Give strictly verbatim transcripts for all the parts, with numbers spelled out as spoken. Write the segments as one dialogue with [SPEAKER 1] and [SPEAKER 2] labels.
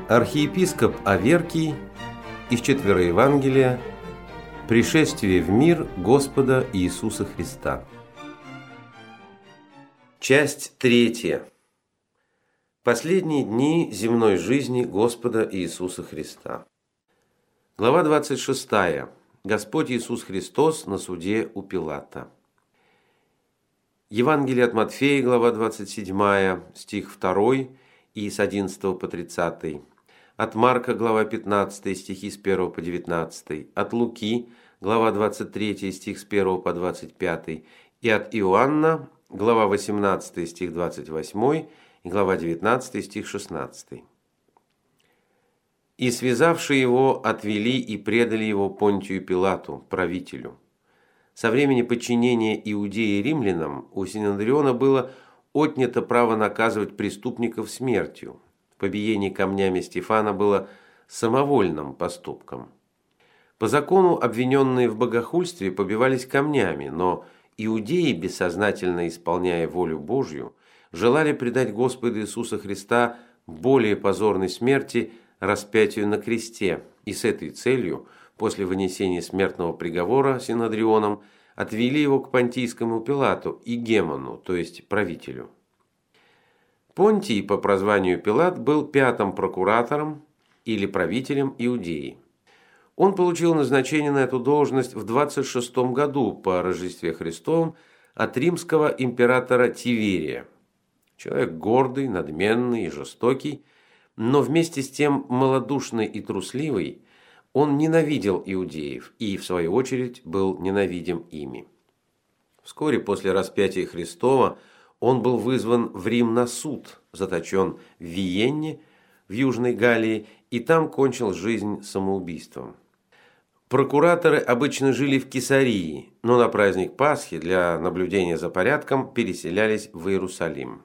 [SPEAKER 1] Архиепископ Аверкий из Четвероевангелия «Пришествие в мир Господа Иисуса Христа». Часть третья. Последние дни земной жизни Господа Иисуса Христа. Глава двадцать шестая. Господь Иисус Христос на суде у Пилата. Евангелие от Матфея, глава двадцать седьмая, стих второй и с одиннадцатого по тридцатый. От Марка, глава пятнадцатая, стихи с первого по девятнадцатый. От Луки, глава двадцать третья, стих с первого по двадцать пятый. И от Иоанна, глава восемнадцатая, стих двадцать восьмой, и глава девятнадцатая, стих шестнадцатый. «И, связавшие его, отвели и предали его Понтию Пилату, правителю. Со времени подчинения Иудеи римлянам у Синедриона было отнято право наказывать преступников смертью. Побиение камнями Стефана было самовольным поступком. По закону обвиненные в богохульстве побивались камнями, но иудеи, бессознательно исполняя волю Божью, желали предать Господа Иисуса Христа более позорной смерти, распятию на кресте, и с этой целью, после вынесения смертного приговора Синедрионом, отвели его к Понтийскому Пилату и Гемону, то есть правителю. Понтий по прозванию Пилат был пятым прокуратором или правителем Иудеи. Он получил назначение на эту должность в двадцать шестом году по Рождестве Христовом от римского императора Тиверия. Человек гордый, надменный и жестокий, но вместе с тем малодушный и трусливый, он ненавидел иудеев и, в свою очередь, был ненавидим ими. Вскоре после распятия Христова он был вызван в Рим на суд, заточен в Виенне, в Южной Галлии, и там кончил жизнь самоубийством. Прокураторы обычно жили в Кесарии, но на праздник Пасхи для наблюдения за порядком переселялись в Иерусалим.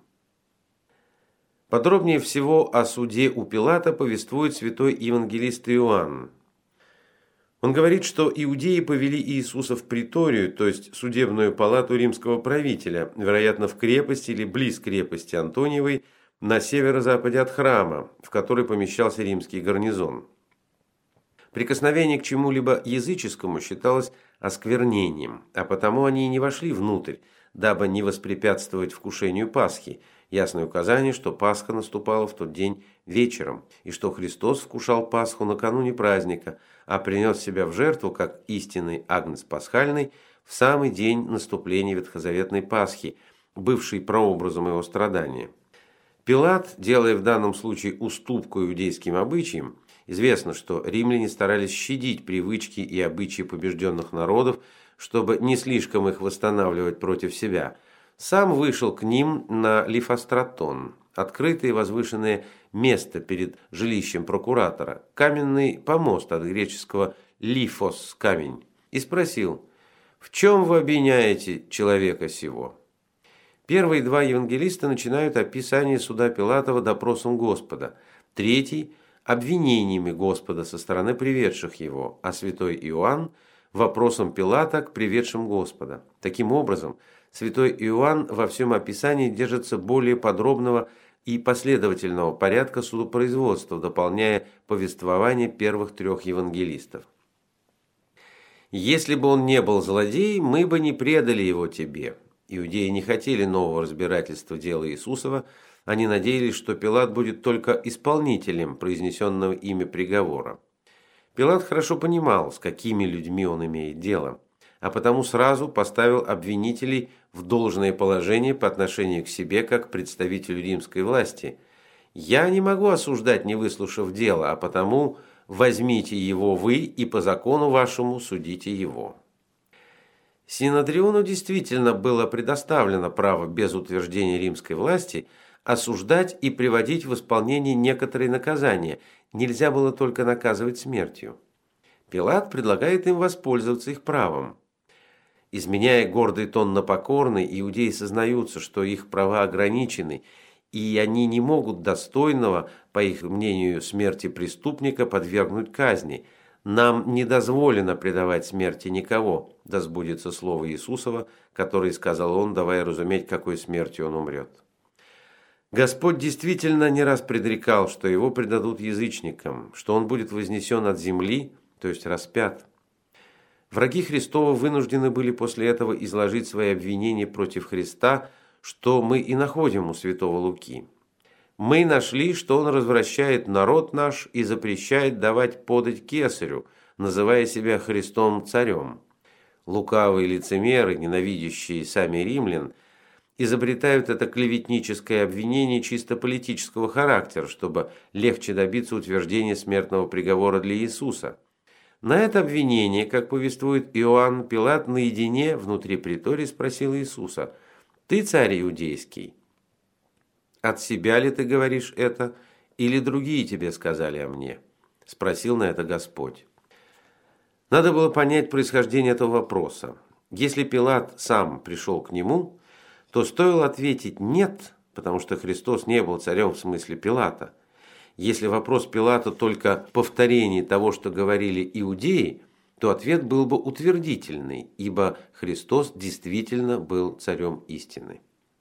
[SPEAKER 1] Подробнее всего о суде у Пилата повествует святой евангелист Иоанн. Он говорит, что иудеи повели Иисуса в приторию, то есть судебную палату римского правителя, вероятно, в крепость или близ крепости Антониевой, на северо-западе от храма, в который помещался римский гарнизон. Прикосновение к чему-либо языческому считалось осквернением, а потому они и не вошли внутрь, дабы не воспрепятствовать вкушению Пасхи, ясное указание, что Пасха наступала в тот день вечером, и что Христос вкушал Пасху накануне праздника, а принес себя в жертву, как истинный агнец пасхальный, в самый день наступления ветхозаветной Пасхи, бывший прообразом его страдания. Пилат, делая в данном случае уступку иудейским обычаям, известно, что римляне старались щадить привычки и обычаи побежденных народов, чтобы не слишком их восстанавливать против себя, сам вышел к ним на Лифостратон, открытое и возвышенное место перед жилищем прокуратора, каменный помост от греческого «лифос» – камень, и спросил: «В чем вы обвиняете человека сего?» Первые два евангелиста начинают описание суда Пилатова допросом Господа, третий – обвинениями Господа со стороны приведших его, а святой Иоанн – вопросом Пилата к приведшим Господа. Таким образом, святой Иоанн во всем описании держится более подробного и последовательного порядка судопроизводства, дополняя повествование первых трех евангелистов. «Если бы он не был злодей, мы бы не предали его тебе». Иудеи не хотели нового разбирательства дела Иисусова, они надеялись, что Пилат будет только исполнителем произнесенного ими приговора. Пилат хорошо понимал, с какими людьми он имеет дело, а потому сразу поставил обвинителей в должное положение по отношению к себе как представителю римской власти. «Я не могу осуждать, не выслушав дело, а потому возьмите его вы и по закону вашему судите его». Синедриону действительно было предоставлено право без утверждения римской власти осуждать и приводить в исполнение некоторые наказания, нельзя было только наказывать смертью. Пилат предлагает им воспользоваться их правом. Изменяя гордый тон на покорный, иудеи сознаются, что их права ограничены, и они не могут достойного, по их мнению, смерти преступника подвергнуть казни. «Нам не дозволено предавать смерти никого», да сбудется слово Иисусова, которое сказал он, давая разуметь, какой смертью он умрет. Господь действительно не раз предрекал, что его предадут язычникам, что он будет вознесен от земли, то есть распят. Враги Христова вынуждены были после этого изложить свои обвинения против Христа, что мы и находим у святого Луки. Мы нашли, что он развращает народ наш и запрещает давать подать кесарю, называя себя Христом царем. Лукавые лицемеры, ненавидящие сами римлян, изобретают это клеветническое обвинение чисто политического характера, чтобы легче добиться утверждения смертного приговора для Иисуса. На это обвинение, как повествует Иоанн, Пилат наедине внутри притории спросил Иисуса: «Ты царь иудейский? От себя ли ты говоришь это, или другие тебе сказали о мне?» – спросил на это Господь. Надо было понять происхождение этого вопроса. Если Пилат сам пришел к нему, то стоило ответить «нет», потому что Христос не был царем в смысле Пилата. Если вопрос Пилата только повторение того, что говорили иудеи, то ответ был бы утвердительный, ибо Христос действительно был царем истины.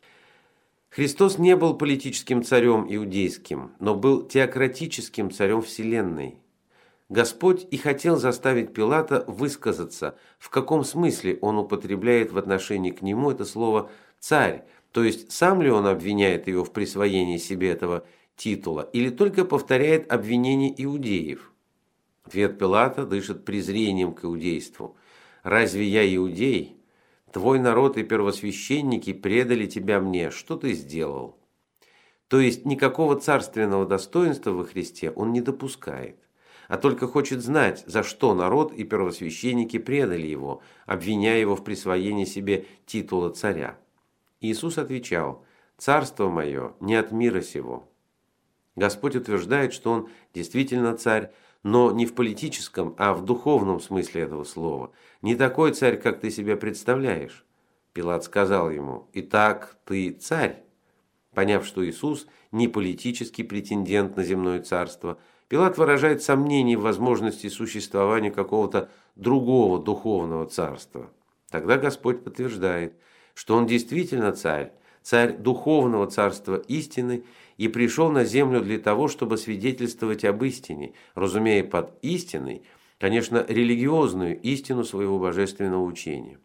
[SPEAKER 1] Христос не был политическим царем иудейским, но был теократическим царем вселенной. Господь и хотел заставить Пилата высказаться, в каком смысле он употребляет в отношении к нему это слово «царь», то есть сам ли он обвиняет его в присвоении себе этого титула, или только повторяет обвинения иудеев. Ответ Пилата дышит презрением к иудейству. «Разве я иудей? Твой народ и первосвященники предали тебя мне. Что ты сделал?» То есть никакого царственного достоинства во Христе он не допускает, а только хочет знать, за что народ и первосвященники предали его, обвиняя его в присвоении себе титула царя. Иисус отвечал: «Царство мое не от мира сего». Господь утверждает, что он действительно царь, но не в политическом, а в духовном смысле этого слова. Не такой царь, как ты себя представляешь. Пилат сказал ему: «Итак, ты царь?» Поняв, что Иисус не политический претендент на земное царство, Пилат выражает сомнение в возможности существования какого-то другого духовного царства. Тогда Господь подтверждает, что он действительно царь, царь духовного царства истины, и пришел на землю для того, чтобы свидетельствовать об истине, разумея под истиной, конечно, религиозную истину своего божественного учения.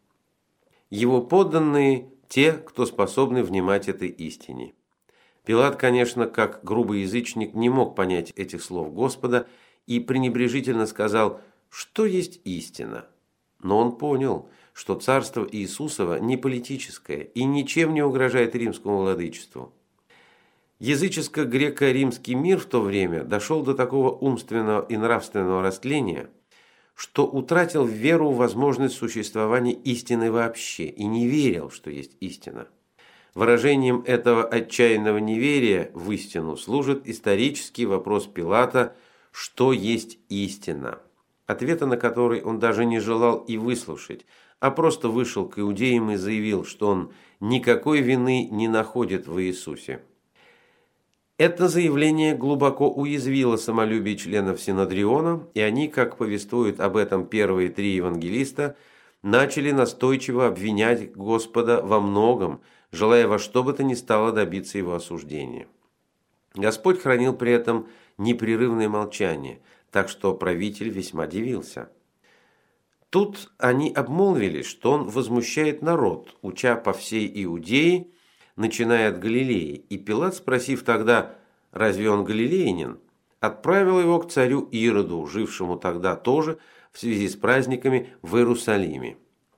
[SPEAKER 1] Его подданные – те, кто способны внимать этой истине. Пилат, конечно, как грубый язычник, не мог понять этих слов Господа и пренебрежительно сказал: «Что есть истина?» Но он понял, что царство Иисусова не политическое и ничем не угрожает римскому владычеству. Языческо-греко-римский мир в то время дошел до такого умственного и нравственного растления, что утратил веру в возможность существования истины вообще и не верил, что есть истина. Выражением этого отчаянного неверия в истину служит исторический вопрос Пилата: что есть истина? Ответа на который он даже не желал и выслушать, а просто вышел к иудеям и заявил, что он никакой вины не находит в Иисусе. Это заявление глубоко уязвило самолюбие членов Синодриона, и они, как повествуют об этом первые три евангелиста, начали настойчиво обвинять Господа во многом, желая во что бы то ни стало добиться его осуждения. Господь хранил при этом непрерывное молчание, так что правитель весьма дивился. Тут они обмолвились, что он возмущает народ, уча по всей Иудее, начиная от Галилеи, и Пилат, спросив тогда, разве он галилеянин, отправил его к царю Ироду, жившему тогда тоже в связи с праздниками в Иерусалиме.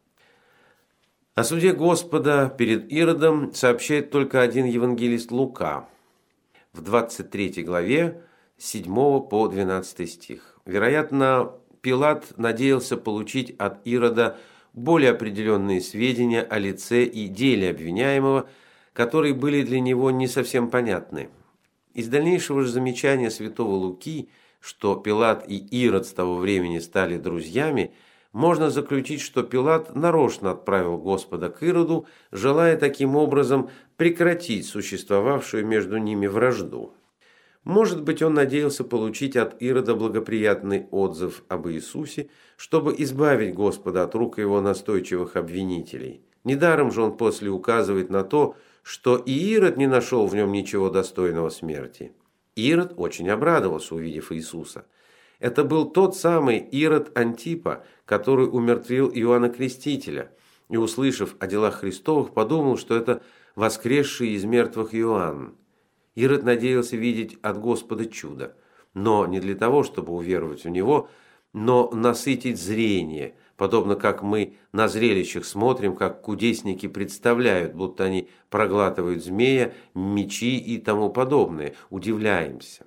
[SPEAKER 1] О суде Господа перед Иродом сообщает только один евангелист Лука в двадцать третьей главе с седьмого по двенадцатый стих. Вероятно, Пилат надеялся получить от Ирода более определенные сведения о лице и деле обвиняемого, которые были для него не совсем понятны. Из дальнейшего же замечания святого Луки, что Пилат и Ирод с того времени стали друзьями, можно заключить, что Пилат нарочно отправил Господа к Ироду, желая таким образом прекратить существовавшую между ними вражду. Может быть, он надеялся получить от Ирода благоприятный отзыв об Иисусе, чтобы избавить Господа от рук его настойчивых обвинителей. Недаром же он после указывает на то, что и Ирод не нашел в нем ничего достойного смерти. Ирод очень обрадовался, увидев Иисуса. Это был тот самый Ирод Антипа, который умертвил Иоанна Крестителя, и, услышав о делах Христовых, подумал, что это воскресший из мертвых Иоанн. Ирод надеялся видеть от Господа чудо, но не для того, чтобы уверовать в него, но насытить зрение, подобно как мы на зрелищах смотрим, как кудесники представляют, будто они проглатывают змея, мечи и тому подобное, удивляемся.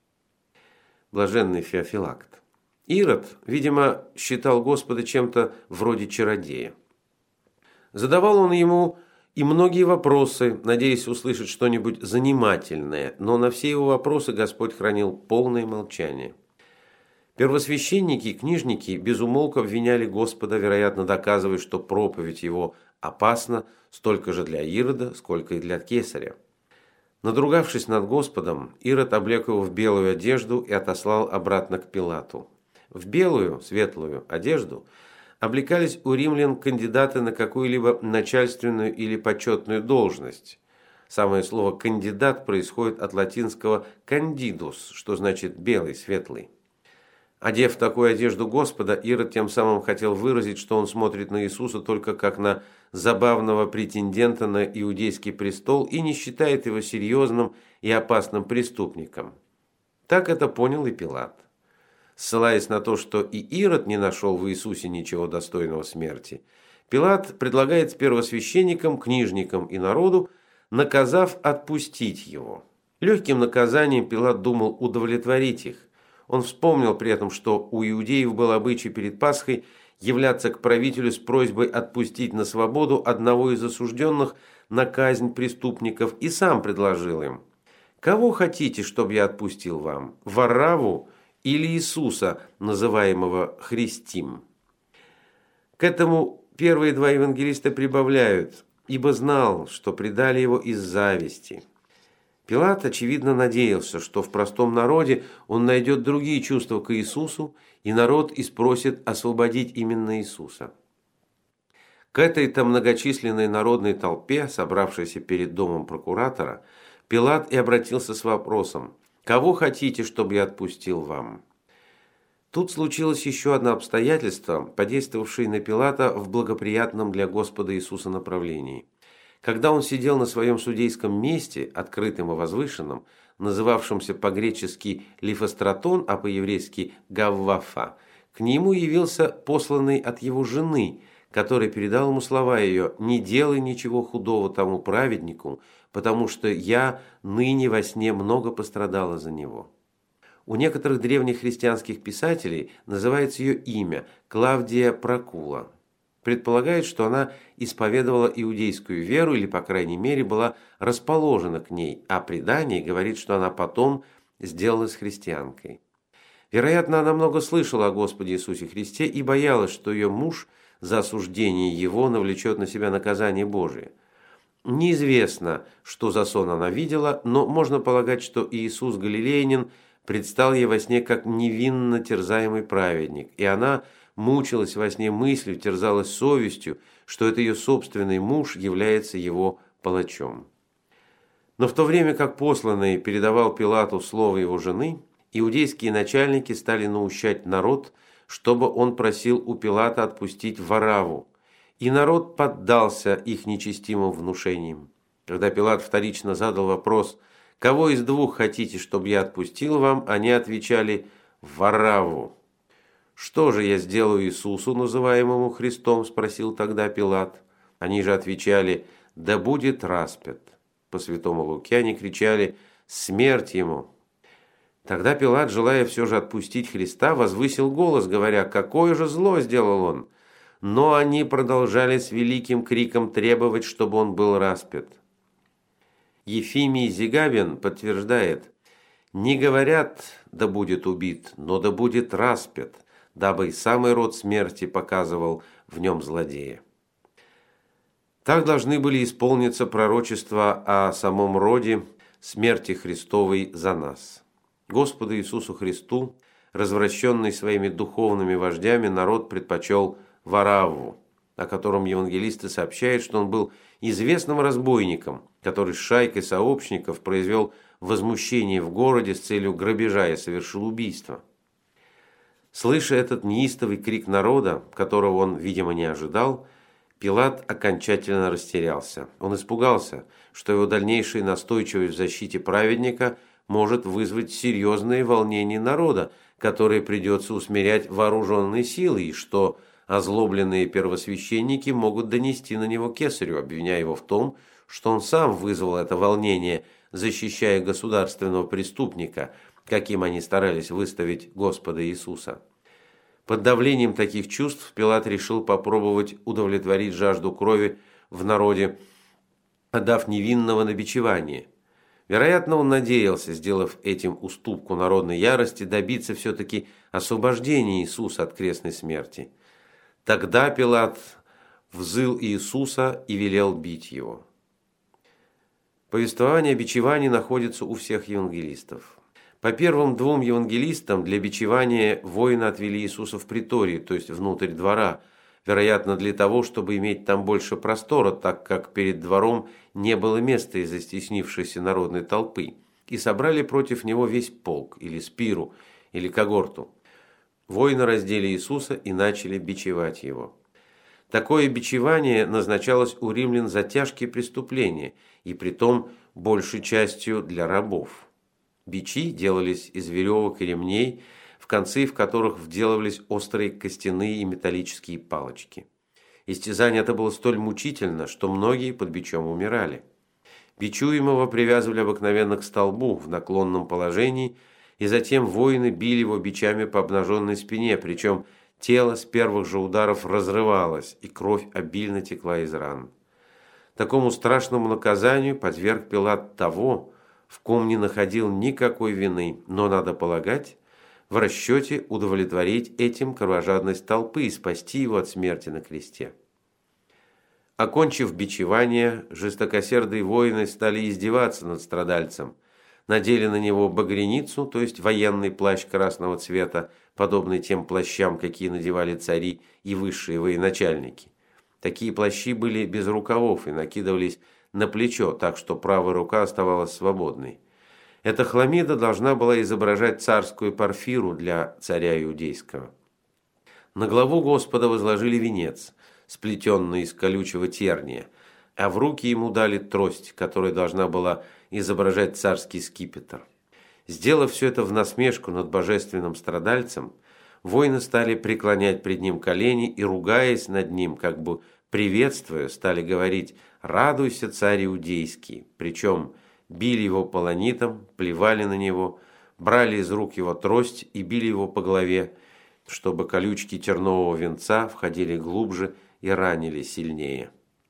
[SPEAKER 1] Блаженный Феофилакт. Ирод, видимо, считал Господа чем-то вроде чародея. Задавал он ему и многие вопросы, надеясь услышать что-нибудь занимательное, но на все его вопросы Господь хранил полное молчание. Первосвященники и книжники безумолку обвиняли Господа, вероятно, доказывая, что проповедь его опасна столько же для Ирода, сколько и для кесаря. Надругавшись над Господом, Ирод облек его в белую одежду и отослал обратно к Пилату. В белую, светлую одежду облекались у римлян кандидаты на какую-либо начальственную или почетную должность. Самое слово «кандидат» происходит от латинского «candidus», что значит «белый, светлый». Одев такую одежду Господа, Ирод тем самым хотел выразить, что он смотрит на Иисуса только как на забавного претендента на иудейский престол и не считает его серьезным и опасным преступником. Так это понял и Пилат. Ссылаясь на то, что и Ирод не нашел в Иисусе ничего достойного смерти, Пилат предлагает первосвященникам, книжникам и народу, наказав отпустить его. Легким наказанием Пилат думал удовлетворить их. Он вспомнил при этом, что у иудеев был обычай перед Пасхой являться к правителю с просьбой отпустить на свободу одного из осужденных на казнь преступников, и сам предложил им: «Кого хотите, чтобы я отпустил вам, Варавву или Иисуса, называемого Христим?» К этому первые два евангелиста прибавляют: «Ибо знал, что предали его из зависти». Пилат, очевидно, надеялся, что в простом народе он найдет другие чувства к Иисусу, и народ и спросит освободить именно Иисуса. К этой-то многочисленной народной толпе, собравшейся перед домом прокуратора, Пилат и обратился с вопросом: «Кого хотите, чтобы я отпустил вам?» Тут случилось еще одно обстоятельство, подействовавшее на Пилата в благоприятном для Господа Иисуса направлении. Когда он сидел на своем судейском месте, открытым и возвышенном, называвшемся по-гречески Лифостратон, а по-еврейски Гаввафа, к нему явился посланный от его жены, который передал ему слова ее: «Не делай ничего худого тому праведнику, потому что я ныне во сне много пострадала за него». У некоторых древних христианских писателей называется ее имя – Клавдия Прокула. Предполагает, что она исповедовала иудейскую веру или, по крайней мере, была расположена к ней, а предание говорит, что она потом сделалась христианкой. Вероятно, она много слышала о Господе Иисусе Христе и боялась, что ее муж за осуждение его навлечет на себя наказание Божие. Неизвестно, что за сон она видела, но можно полагать, что Иисус Галилеянин предстал ей во сне как невинно терзаемый праведник, и она мучилась во сне мыслью, терзалась совестью, что это ее собственный муж является его палачом. Но в то время как посланный передавал Пилату слово его жены, иудейские начальники стали наущать народ, чтобы он просил у Пилата отпустить Варавву, и народ поддался их нечестивым внушениям. Когда Пилат вторично задал вопрос: «Кого из двух хотите, чтобы я отпустил вам?», они отвечали: «Варавву». «Что же я сделаю Иисусу, называемому Христом?» – спросил тогда Пилат. Они же отвечали: «Да будет распят». По святому Луке они кричали: «Смерть ему!». Тогда Пилат, желая все же отпустить Христа, возвысил голос, говоря: «Какое же зло сделал он!». Но они продолжали с великим криком требовать, чтобы он был распят. Ефимий Зигабин подтверждает: «Не говорят, да будет убит, но да будет распят, дабы и самый род смерти показывал в нем злодея». Так должны были исполниться пророчества о самом роде смерти Христовой за нас. Господу Иисусу Христу, развращенный своими духовными вождями, народ предпочел Варавву. о котором евангелисты сообщают, что он был известным разбойником, который с шайкой сообщников произвел возмущение в городе с целью грабежа и совершил убийство. Слыша этот неистовый крик народа, которого он, видимо, не ожидал, Пилат окончательно растерялся. Он испугался, что его дальнейшая настойчивость в защите праведника может вызвать серьезные волнения народа, которые придется усмирять вооруженной силой, и что озлобленные первосвященники могут донести на него кесарю, обвиняя его в том, что он сам вызвал это волнение, защищая государственного преступника, каким они старались выставить Господа Иисуса. Под давлением таких чувств Пилат решил попробовать удовлетворить жажду крови в народе, отдав невинного на бичевание. Вероятно, он надеялся, сделав этим уступку народной ярости, добиться все-таки освобождения Иисуса от крестной смерти. Тогда Пилат взыл Иисуса и велел бить его. Повествование о бичевании находится у всех евангелистов. По первым двум евангелистам для бичевания воины отвели Иисуса в приторию, то есть внутрь двора, вероятно, для того, чтобы иметь там больше простора, так как перед двором не было места из-за стеснившейся народной толпы, и собрали против него весь полк, или спиру, или когорту. Воины раздели Иисуса и начали бичевать его. Такое бичевание назначалось у римлян за тяжкие преступления, и притом большей частью для рабов. Бичи делались из веревок и ремней, в концы в которых вделывались острые костяные и металлические палочки. Истязание это было столь мучительно, что многие под бичом умирали. Бичуемого привязывали обыкновенно к столбу в наклонном положении, и затем воины били его бичами по обнаженной спине, причем тело с первых же ударов разрывалось, и кровь обильно текла из ран. Такому страшному наказанию подверг Пилат того, в ком не находил никакой вины, но, надо полагать, в расчете удовлетворить этим кровожадность толпы и спасти его от смерти на кресте. Окончив бичевание, жестокосердые воины стали издеваться над страдальцем, надели на него багряницу, то есть военный плащ красного цвета, подобный тем плащам, какие надевали цари и высшие военачальники. Такие плащи были без рукавов и накидывались на плечо, так что правая рука оставалась свободной. Эта хламида должна была изображать царскую парфиру для царя иудейского. На главу Господа возложили венец, сплетенный из колючего терния, а в руки ему дали трость, которая должна была изображать царский скипетр. Сделав все это в насмешку над божественным страдальцем, воины стали преклонять пред ним колени и, ругаясь над ним, как бы приветствуя, стали говорить: «Радуйся, царь иудейский!» Причем били его полонитом, плевали на него, брали из рук его трость и били его по голове, чтобы колючки тернового венца входили глубже и ранили сильнее.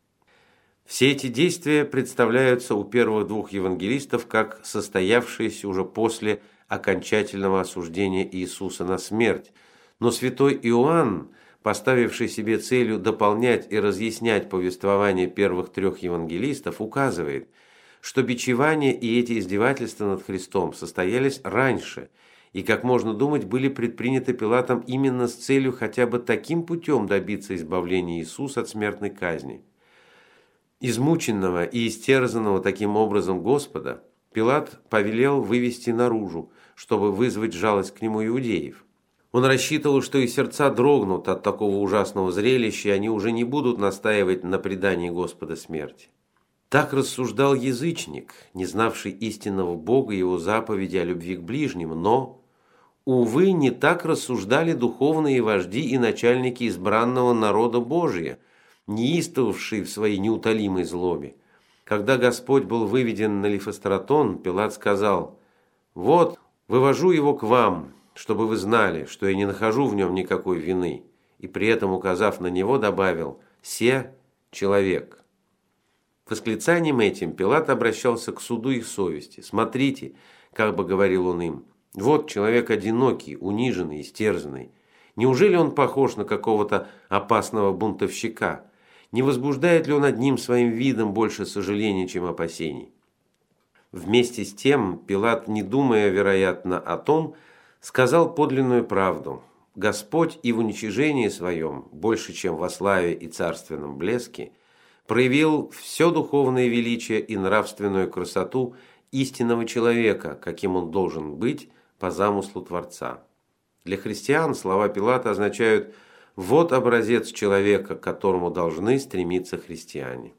[SPEAKER 1] Все эти действия представляются у первых двух евангелистов как состоявшиеся уже после окончательного осуждения Иисуса на смерть, но святой Иоанн, поставивший себе целью дополнять и разъяснять повествование первых трех евангелистов, указывает, что бичевание и эти издевательства над Христом состоялись раньше и, как можно думать, были предприняты Пилатом именно с целью хотя бы таким путем добиться избавления Иисуса от смертной казни. Измученного и истерзанного таким образом Господа Пилат повелел вывести наружу, чтобы вызвать жалость к нему иудеев. Он рассчитывал, что их сердца дрогнут от такого ужасного зрелища, и они уже не будут настаивать на предании Господа смерти. Так рассуждал язычник, не знавший истинного Бога и его заповеди о любви к ближнему, но, увы, не так рассуждали духовные вожди и начальники избранного народа Божия, неистовавшие в своей неутолимой злобе. Когда Господь был выведен на Лифостратон, Пилат сказал: «Вот, вывожу его к вам, чтобы вы знали, что я не нахожу в нем никакой вины», и при этом, указав на него, добавил: «Се человек». Восклицанием этим Пилат обращался к суду их совести. «Смотрите, как бы говорил он им, вот человек одинокий, униженный, истерзанный. Неужели он похож на какого-то опасного бунтовщика? Не возбуждает ли он одним своим видом больше сожаления, чем опасений?» Вместе с тем Пилат, не думая, вероятно, о том, сказал подлинную правду. Господь и в уничижении своем, больше чем во славе и царственном блеске, проявил все духовное величие и нравственную красоту истинного человека, каким он должен быть по замыслу Творца. Для христиан слова Пилата означают «вот образец человека, к которому должны стремиться христиане».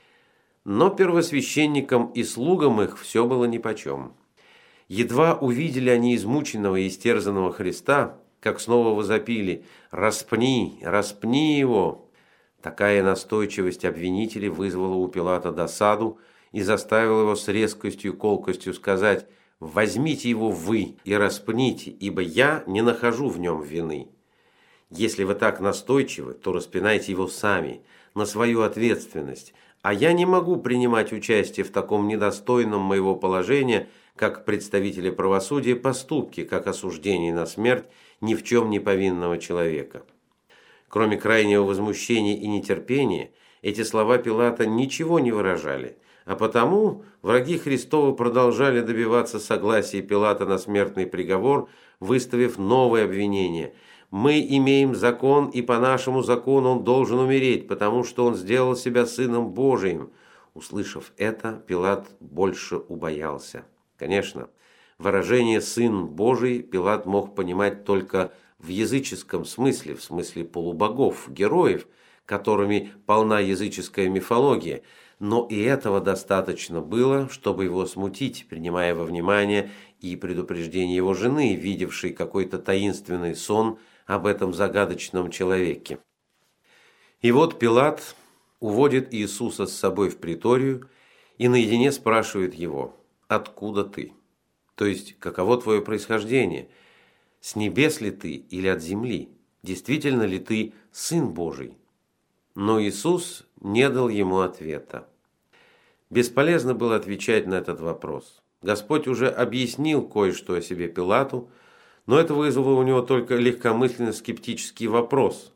[SPEAKER 1] Но первосвященникам и слугам их все было нипочем. Едва увидели они измученного и истерзанного Христа, как снова возопили «распни, распни его». Такая настойчивость обвинителей вызвала у Пилата досаду и заставила его с резкостью и колкостью сказать «возьмите его вы и распните, ибо я не нахожу в нем вины. Если вы так настойчивы, то распинайте его сами, на свою ответственность, а я не могу принимать участие в таком недостойном моего положения, как представители правосудия, поступки, как осуждение на смерть ни в чем не повинного человека». Кроме крайнего возмущения и нетерпения, эти слова Пилата ничего не выражали, а потому враги Христовы продолжали добиваться согласия Пилата на смертный приговор, выставив новые обвинения. «Мы имеем закон, и по нашему закону он должен умереть, потому что он сделал себя Сыном Божиим». Услышав это, Пилат больше убоялся. Конечно, выражение «Сын Божий» Пилат мог понимать только в языческом смысле, в смысле полубогов, героев, которыми полна языческая мифология, но и этого достаточно было, чтобы его смутить, принимая во внимание и предупреждение его жены, видевшей какой-то таинственный сон об этом загадочном человеке. И вот Пилат уводит Иисуса с собой в приторию и наедине спрашивает его: «Откуда ты?» То есть, каково твое происхождение? С небес ли ты или от земли? Действительно ли ты Сын Божий? Но Иисус не дал ему ответа. Бесполезно было отвечать на этот вопрос. Господь уже объяснил кое-что о себе Пилату, но это вызвало у него только легкомысленно скептический вопрос.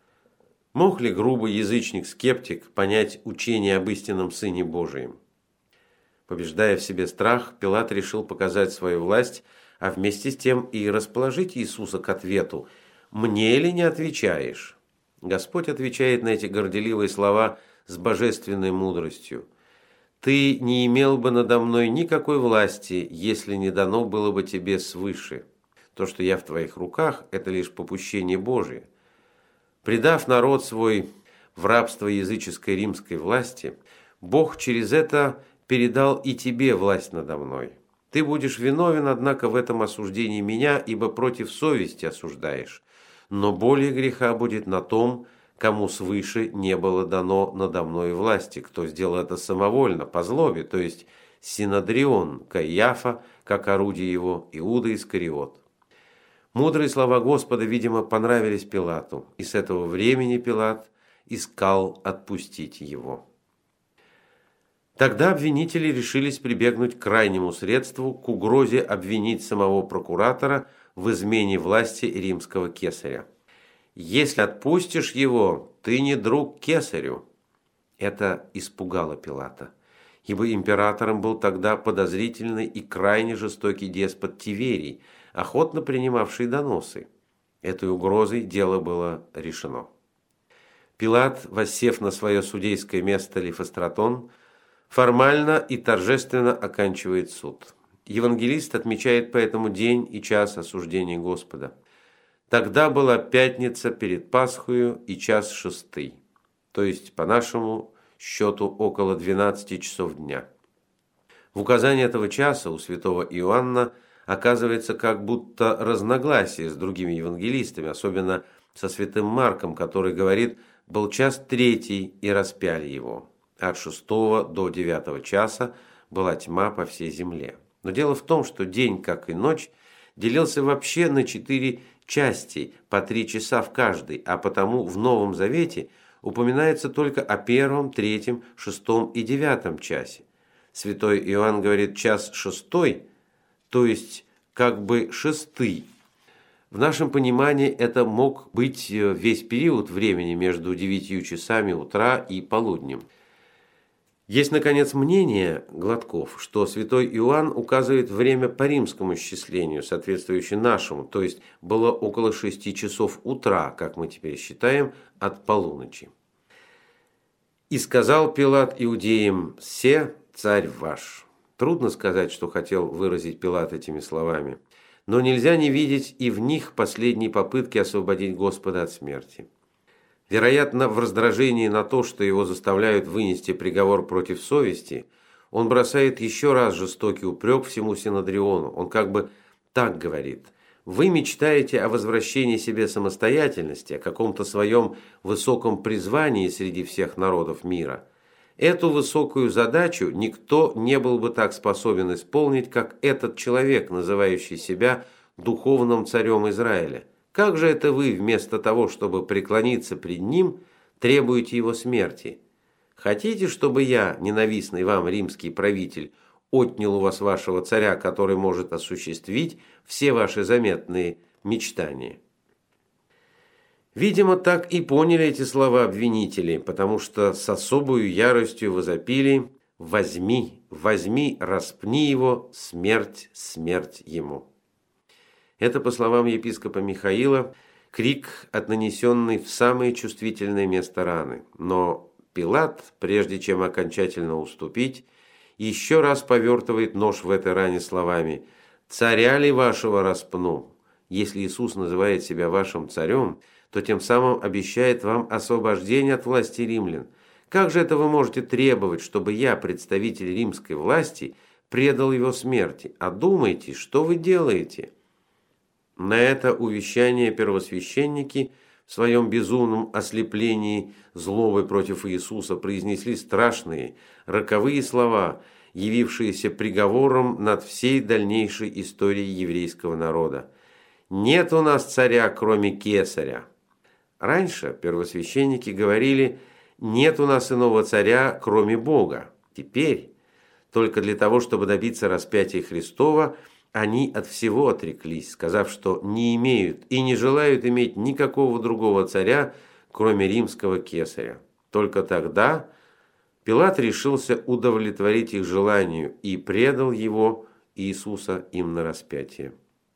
[SPEAKER 1] Мог ли грубый язычник-скептик понять учение об истинном Сыне Божием? Побеждая в себе страх, Пилат решил показать свою власть, а вместе с тем и расположить Иисуса к ответу: «Мне ли не отвечаешь?» Господь отвечает на эти горделивые слова с божественной мудростью: «Ты не имел бы надо мной никакой власти, если не дано было бы тебе свыше. То, что я в твоих руках, это лишь попущение Божие». Предав народ свой в рабство языческой римской власти, Бог через это передал и тебе власть надо мной. Ты будешь виновен, однако, в этом осуждении меня, ибо против совести осуждаешь. Но более греха будет на том, кому свыше не было дано надо мной власти, кто сделал это самовольно, по злобе, то есть Синодрион, Каиафа, как орудие его, Иуда Искариот. Мудрые слова Господа, видимо, понравились Пилату, и с этого времени Пилат искал отпустить его. Тогда обвинители решились прибегнуть к крайнему средству, к угрозе обвинить самого прокуратора в измене власти римского кесаря. «Если отпустишь его, ты не друг кесарю». Это испугало Пилата, ибо императором был тогда подозрительный и крайне жестокий деспот Тиверий, охотно принимавший доносы. Этой угрозой дело было решено. Пилат, воссев на свое судейское место Лифостратон, формально и торжественно оканчивает суд. Евангелист отмечает поэтому день и час осуждения Господа. Тогда была пятница перед Пасхою и час шестый, то есть по нашему счету около двенадцати часов дня. В указании этого часа у святого Иоанна оказывается как будто разногласие с другими евангелистами, особенно со святым Марком, который говорит: «Был час третий, и распяли его». От шестого до девятого часа была тьма по всей земле. Но дело в том, что день, как и ночь, делился вообще на четыре части, по три часа в каждой, а потому в Новом Завете упоминается только о первом, третьем, шестом и девятом часе. Святой Иоанн говорит час шестой, то есть как бы шестый. В нашем понимании это мог быть весь период времени между девятью часами утра и полуднем. Есть, наконец, мнение Гладков, что святой Иоанн указывает время по римскому счислению, соответствующее нашему, то есть было около шести часов утра, как мы теперь считаем, от полуночи. «И сказал Пилат иудеям: се царь ваш». Трудно сказать, что хотел выразить Пилат этими словами, но нельзя не видеть и в них последней попытки освободить Господа от смерти. Вероятно, в раздражении на то, что его заставляют вынести приговор против совести, он бросает еще раз жестокий упрек всему Синедриону. Он как бы так говорит: «Вы мечтаете о возвращении себе самостоятельности, о каком-то своем высоком призвании среди всех народов мира. Эту высокую задачу никто не был бы так способен исполнить, как этот человек, называющий себя духовным царем Израиля. Как же это вы, вместо того, чтобы преклониться пред ним, требуете его смерти? Хотите, чтобы я, ненавистный вам римский правитель, отнял у вас вашего царя, который может осуществить все ваши заметные мечтания?» Видимо, так и поняли эти слова обвинители, потому что с особою яростью возопили: «Возьми, возьми, распни его, смерть, смерть ему». Это, по словам епископа Михаила, крик, от нанесенный в самое чувствительное место раны. Но Пилат, прежде чем окончательно уступить, еще раз повертывает нож в этой ране словами: «Царя ли вашего распну?» Если Иисус называет себя вашим царем, то тем самым обещает вам освобождение от власти римлян. Как же это вы можете требовать, чтобы я, представитель римской власти, предал его смерти? Одумайтесь, что вы делаете?» На это увещание первосвященники в своем безумном ослеплении злобой против Иисуса произнесли страшные, роковые слова, явившиеся приговором над всей дальнейшей историей еврейского народа. «Нет у нас царя, кроме Кесаря». Раньше первосвященники говорили: «Нет у нас иного царя, кроме Бога». Теперь, только для того, чтобы добиться распятия Христова, они от всего отреклись, сказав, что не имеют и не желают иметь никакого другого царя, кроме римского кесаря. Только тогда Пилат решился удовлетворить их желанию и предал его, Иисуса, им на распятие.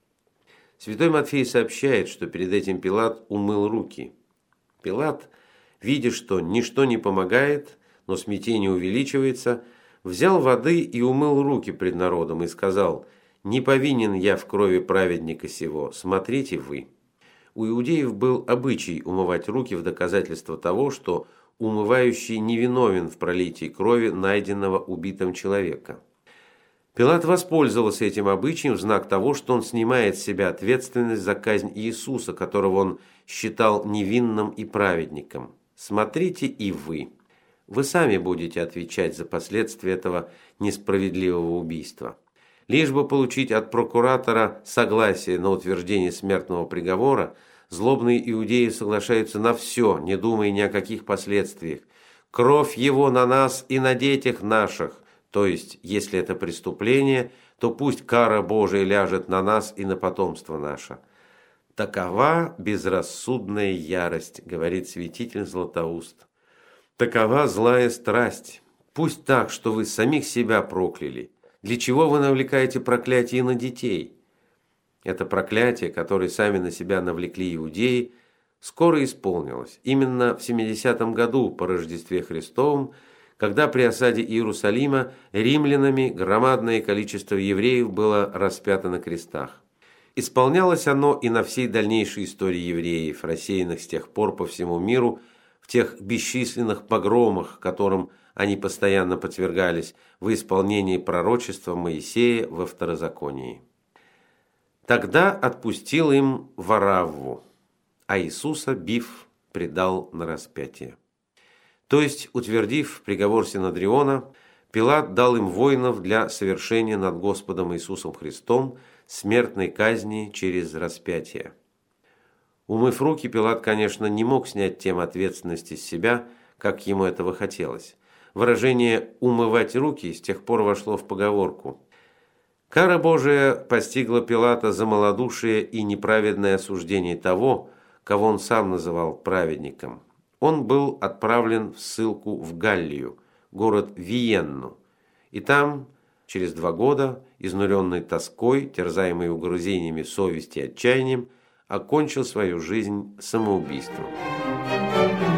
[SPEAKER 1] Святой Матфей сообщает, что перед этим Пилат умыл руки. Пилат, видя, что ничто не помогает, но смятение увеличивается, взял воды и умыл руки пред народом и сказал: «Не повинен я в крови праведника сего, смотрите вы». У иудеев был обычай умывать руки в доказательство того, что умывающий невиновен в пролитии крови найденного убитым человека. Пилат воспользовался этим обычаем в знак того, что он снимает с себя ответственность за казнь Иисуса, которого он считал невинным и праведником. Смотрите и вы. Вы сами будете отвечать за последствия этого несправедливого убийства. Лишь бы получить от прокуратора согласие на утверждение смертного приговора, злобные иудеи соглашаются на все, не думая ни о каких последствиях. «Кровь его на нас и на детях наших», то есть, если это преступление, то пусть кара Божия ляжет на нас и на потомство наше. «Такова безрассудная ярость», говорит святитель Златоуст. «Такова злая страсть. Пусть так, что вы самих себя прокляли. Для чего вы навлекаете проклятие на детей?» Это проклятие, которое сами на себя навлекли иудеи, скоро исполнилось. Именно в семидесятом году по Рождестве Христовом, когда при осаде Иерусалима римлянами громадное количество евреев было распято на крестах. Исполнялось оно и на всей дальнейшей истории евреев, рассеянных с тех пор по всему миру, в тех бесчисленных погромах, которым они постоянно подвергались в исполнении пророчества Моисея во Второзаконии. Тогда отпустил им Варавву, а Иисуса, бив, предал на распятие. То есть, утвердив приговор Синедриона, Пилат дал им воинов для совершения над Господом Иисусом Христом смертной казни через распятие. Умыв руки, Пилат, конечно, не мог снять тем ответственности с себя, как ему этого хотелось. Выражение «умывать руки» с тех пор вошло в поговорку. Кара Божия постигла Пилата за малодушие и неправедное осуждение того, кого он сам называл праведником. Он был отправлен в ссылку в Галлию, город Виенну. И там, через два года, изнуренный тоской, терзаемый угрызениями совести и отчаянием, окончил свою жизнь самоубийством.